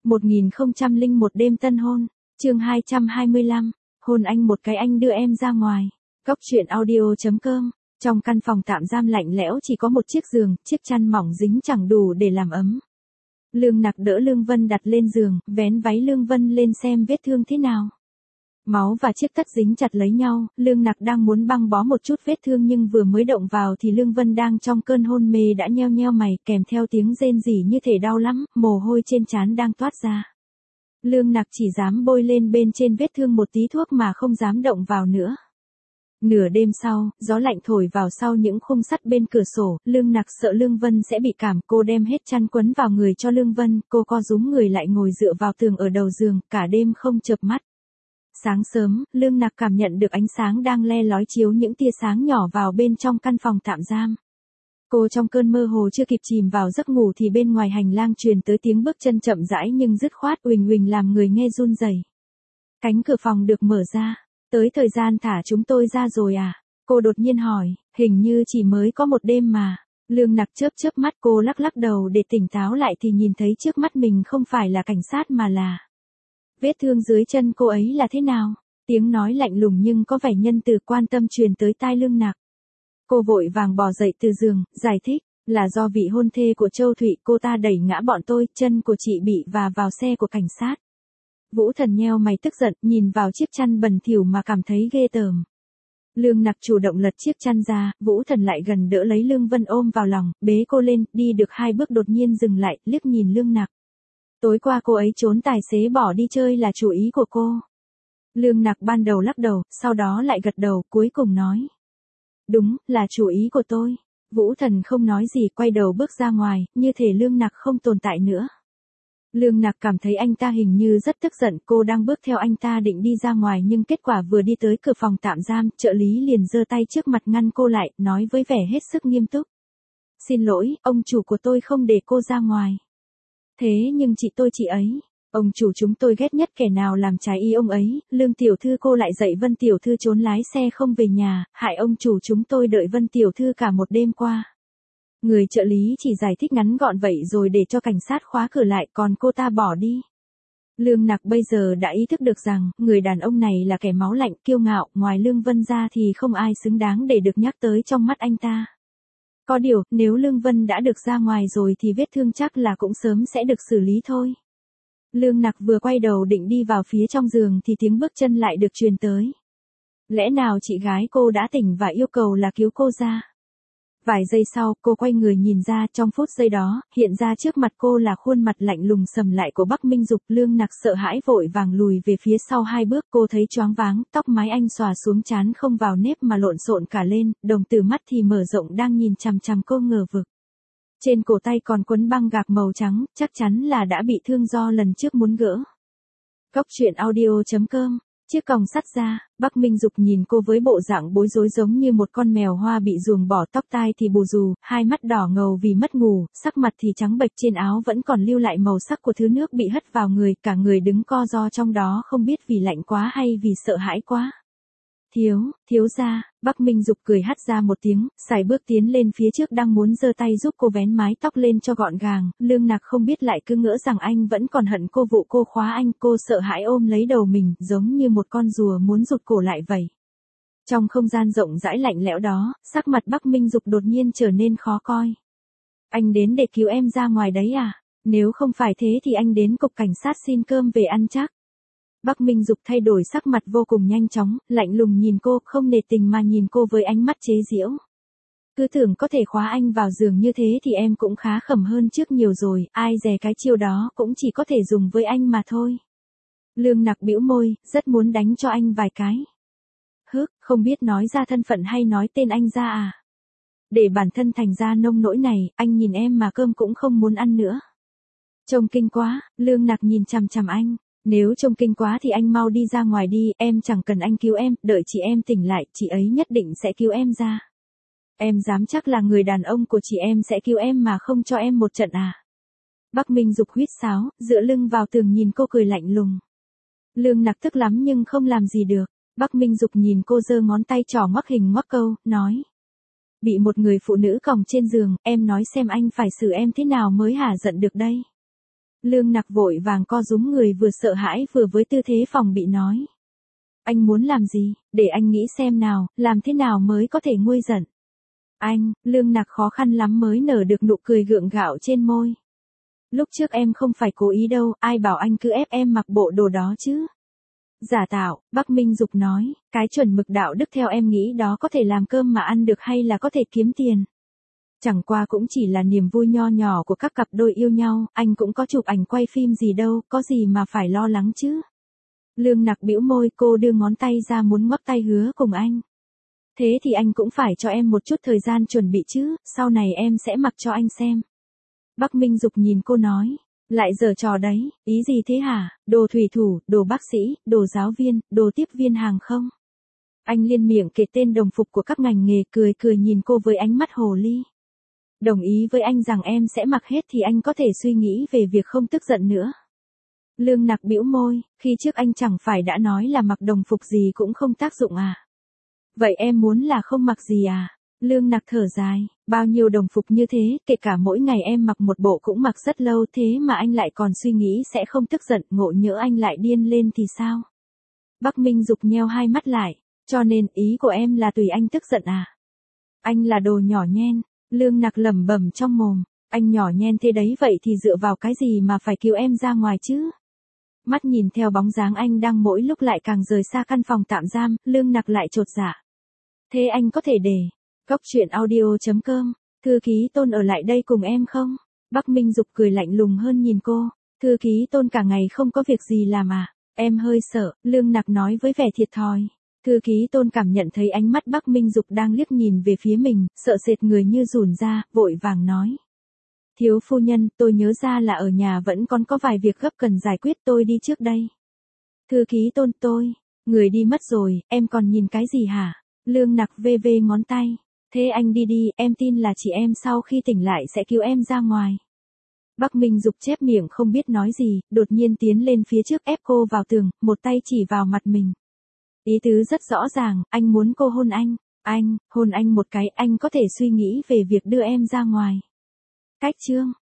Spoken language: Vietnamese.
1001 đêm tân hôn, chương 225, hôn anh một cái anh đưa em ra ngoài. Góc truyện audio.com. Trong căn phòng tạm giam lạnh lẽo chỉ có một chiếc giường, chiếc chăn mỏng dính chẳng đủ để làm ấm. Lương Nặc đỡ Lương Vân đặt lên giường, vén váy Lương Vân lên xem vết thương thế nào. Máu và chiếc tất dính chặt lấy nhau, Lương Nặc đang muốn băng bó một chút vết thương nhưng vừa mới động vào thì Lương Vân đang trong cơn hôn mê đã nheo nheo mày kèm theo tiếng rên rỉ như thể đau lắm, mồ hôi trên trán đang toát ra. Lương Nặc chỉ dám bôi lên bên trên vết thương một tí thuốc mà không dám động vào nữa. Nửa đêm sau, gió lạnh thổi vào sau những khung sắt bên cửa sổ, Lương Nặc sợ Lương Vân sẽ bị cảm, cô đem hết chăn quấn vào người cho Lương Vân, cô co rúm người lại ngồi dựa vào tường ở đầu giường, cả đêm không chợp mắt. Sáng sớm, Lương Nặc cảm nhận được ánh sáng đang le lói chiếu những tia sáng nhỏ vào bên trong căn phòng tạm giam. Cô trong cơn mơ hồ chưa kịp chìm vào giấc ngủ thì bên ngoài hành lang truyền tới tiếng bước chân chậm rãi nhưng dứt khoát uỳnh uỳnh làm người nghe run rẩy. Cánh cửa phòng được mở ra. Tới thời gian thả chúng tôi ra rồi à? Cô đột nhiên hỏi, hình như chỉ mới có một đêm mà. Lương Nặc chớp mắt, cô lắc lắc đầu để tỉnh táo lại thì nhìn thấy trước mắt mình không phải là cảnh sát mà là... Vết thương dưới chân cô ấy là thế nào? Tiếng nói lạnh lùng nhưng có vẻ nhân từ quan tâm truyền tới tai Lương Nặc. Cô vội vàng bò dậy từ giường, giải thích, là do vị hôn thê của Châu Thụy, cô ta đẩy ngã bọn tôi, chân của chị bị và vào xe của cảnh sát. Vũ Thần nheo mày tức giận, nhìn vào chiếc chăn bẩn thỉu mà cảm thấy ghê tởm. Lương Nặc chủ động lật chiếc chăn ra, Vũ Thần lại gần đỡ lấy Lương Vân ôm vào lòng, bế cô lên, đi được 2 bước đột nhiên dừng lại, liếc nhìn Lương Nặc. Tối qua cô ấy trốn tài xế bỏ đi chơi là chủ ý của cô. Lương Nặc ban đầu lắc đầu, sau đó lại gật đầu, cuối cùng nói. Đúng, là chủ ý của tôi. Vũ Thần không nói gì, quay đầu bước ra ngoài, như thể Lương Nặc không tồn tại nữa. Lương Nặc cảm thấy anh ta hình như rất tức giận, cô đang bước theo anh ta định đi ra ngoài nhưng kết quả vừa đi tới cửa phòng tạm giam, trợ lý liền giơ tay trước mặt ngăn cô lại, nói với vẻ hết sức nghiêm túc. Xin lỗi, ông chủ của tôi không để cô ra ngoài. Thế nhưng chị ấy, ông chủ chúng tôi ghét nhất kẻ nào làm trái ý ông ấy, Lương tiểu thư cô lại dạy Vân tiểu thư trốn lái xe không về nhà, hại ông chủ chúng tôi đợi Vân tiểu thư cả một đêm qua. Người trợ lý chỉ giải thích ngắn gọn vậy rồi để cho cảnh sát khóa cửa lại còn cô ta bỏ đi. Lương Nặc bây giờ đã ý thức được rằng, người đàn ông này là kẻ máu lạnh kiêu ngạo, ngoài Lương Vân ra thì không ai xứng đáng để được nhắc tới trong mắt anh ta. Có điều, nếu Lương Vân đã được ra ngoài rồi thì vết thương chắc là cũng sớm sẽ được xử lý thôi. Lương Nặc vừa quay đầu định đi vào phía trong giường thì tiếng bước chân lại được truyền tới. Lẽ nào chị gái cô đã tỉnh và yêu cầu là cứu cô ra? Vài giây sau, cô quay người nhìn ra, trong phút giây đó, hiện ra trước mặt cô là khuôn mặt lạnh lùng sầm lại của Bắc Minh Dục. Lương Nặc sợ hãi vội vàng lùi về phía sau 2 bước, cô thấy choáng váng, tóc mái anh xòa xuống trán không vào nếp mà lộn xộn cả lên, đồng tử mắt thì mở rộng đang nhìn chằm chằm cô ngờ vực. Trên cổ tay còn quấn băng gạc màu trắng, chắc chắn là đã bị thương do lần trước muốn gỡ. Góc truyện audio.com. Chiếc còng sắt ra, Bắc Minh Dục nhìn cô với bộ dạng bối rối giống như một con mèo hoa bị ruồng bỏ, tóc tai thì bù xù, hai mắt đỏ ngầu vì mất ngủ, sắc mặt thì trắng bệch, trên áo vẫn còn lưu lại màu sắc của thứ nước bị hất vào người, cả người đứng co ro trong đó không biết vì lạnh quá hay vì sợ hãi quá. Thiếu gia, Bắc Minh Dục cười hắt ra một tiếng, sải bước tiến lên phía trước đang muốn giơ tay giúp cô vén mái tóc lên cho gọn gàng, Lương Nặc không biết lại cứ ngỡ rằng anh vẫn còn hận cô vụ cô khóa anh, cô sợ hãi ôm lấy đầu mình, giống như một con rùa muốn rụt cổ lại vậy. Trong không gian rộng rãi lạnh lẽo đó, sắc mặt Bắc Minh Dục đột nhiên trở nên khó coi. Anh đến để cứu em ra ngoài đấy à? Nếu không phải thế thì anh đến cục cảnh sát xin cơm về ăn chắc. Bắc Minh Dục thay đổi sắc mặt vô cùng nhanh chóng, lạnh lùng nhìn cô, không nể tình mà nhìn cô với ánh mắt chế giễu. Cứ tưởng có thể khóa anh vào giường như thế thì em cũng khá khẩm hơn trước nhiều rồi, ai dè cái chiêu đó cũng chỉ có thể dùng với anh mà thôi. Lương Nặc bĩu môi, rất muốn đánh cho anh vài cái. Không biết nói ra thân phận hay nói tên anh ra à? Để bản thân thành ra nông nỗi này, anh nhìn em mà cơm cũng không muốn ăn nữa. Trông kinh quá, Lương Nặc nhìn chằm chằm anh. Nếu trông kinh quá thì anh mau đi ra ngoài đi, em chẳng cần anh cứu em, đợi chị em tỉnh lại, chị ấy nhất định sẽ cứu em ra. Em dám chắc là người đàn ông của chị em sẽ cứu em mà không cho em một trận à? Bắc Minh Dục huýt sáo, dựa lưng vào tường nhìn cô cười lạnh lùng. Lương Nặc tức lắm nhưng không làm gì được. Bắc Minh Dục nhìn cô giơ ngón tay trỏ ngoắc hình ngoắc câu, nói. Bị một người phụ nữ còng trên giường, em nói xem anh phải xử em thế nào mới hả giận được đây. Lương Nặc vội vàng co rúm người vừa sợ hãi vừa với tư thế phòng bị nói. Anh muốn làm gì, để anh nghĩ xem nào, làm thế nào mới có thể nguôi giận. Anh, Lương Nặc khó khăn lắm mới nở được nụ cười gượng gạo trên môi. Lúc trước em không phải cố ý đâu, ai bảo anh cứ ép em mặc bộ đồ đó chứ. Giả tạo, Bắc Minh Dục nói, cái chuẩn mực đạo đức theo em nghĩ đó có thể làm cơm mà ăn được hay là có thể kiếm tiền. Chẳng qua cũng chỉ là niềm vui nho nhỏ của các cặp đôi yêu nhau, anh cũng có chụp ảnh quay phim gì đâu, có gì mà phải lo lắng chứ. Lương Nặc bĩu môi, cô đưa ngón tay ra muốn ngoắc tay hứa cùng anh. Thế thì anh cũng phải cho em một chút thời gian chuẩn bị chứ, sau này em sẽ mặc cho anh xem. Bắc Minh Dục nhìn cô nói, lại giở trò đấy, ý gì thế hả, đồ thủy thủ, đồ bác sĩ, đồ giáo viên, đồ tiếp viên hàng không. Anh liên miệng kể tên đồng phục của các ngành nghề, cười cười nhìn cô với ánh mắt hồ ly. Đồng ý với anh rằng em sẽ mặc hết thì anh có thể suy nghĩ về việc không tức giận nữa. Lương Nặc bĩu môi, khi trước anh chẳng phải đã nói là mặc đồng phục gì cũng không tác dụng à. Vậy em muốn là không mặc gì à? Lương Nặc thở dài, bao nhiêu đồng phục như thế, kể cả mỗi ngày em mặc một bộ cũng mặc rất lâu thế mà anh lại còn suy nghĩ sẽ không tức giận, ngộ nhỡ anh lại điên lên thì sao? Bắc Minh Dục nheo hai mắt lại, cho nên ý của em là tùy anh tức giận à? Anh là đồ nhỏ nhen, Lương Nặc lẩm bẩm trong mồm, anh nhỏ nhen thế đấy vậy thì dựa vào cái gì mà phải cứu em ra ngoài chứ? Mắt nhìn theo bóng dáng anh đang mỗi lúc lại càng rời xa căn phòng tạm giam, Lương Nặc lại chột dạ. Thế anh có thể để Cốc truyện audio.com, thư ký Tôn ở lại đây cùng em không? Bắc Minh Dục cười lạnh lùng hơn nhìn cô, thư ký Tôn cả ngày không có việc gì làm à? Em hơi sợ, Lương Nặc nói với vẻ thiệt thòi. Thư ký Tôn cảm nhận thấy ánh mắt Bắc Minh Dục đang liếc nhìn về phía mình, sợ sệt người như rủn ra, vội vàng nói. Thiếu phu nhân, tôi nhớ ra là ở nhà vẫn còn có vài việc gấp cần giải quyết, tôi đi trước đây. Thư ký Tôn, người đi mất rồi, em còn nhìn cái gì hả? Lương Nặc vê vê ngón tay. Thế anh đi đi, em tin là chị em sau khi tỉnh lại sẽ cứu em ra ngoài. Bắc Minh Dục chép miệng không biết nói gì, đột nhiên tiến lên phía trước ép cô vào tường, một tay chỉ vào mặt mình. Ý tứ rất rõ ràng, anh muốn cô hôn anh. Anh, hôn anh một cái, anh có thể suy nghĩ về việc đưa em ra ngoài. Cách chương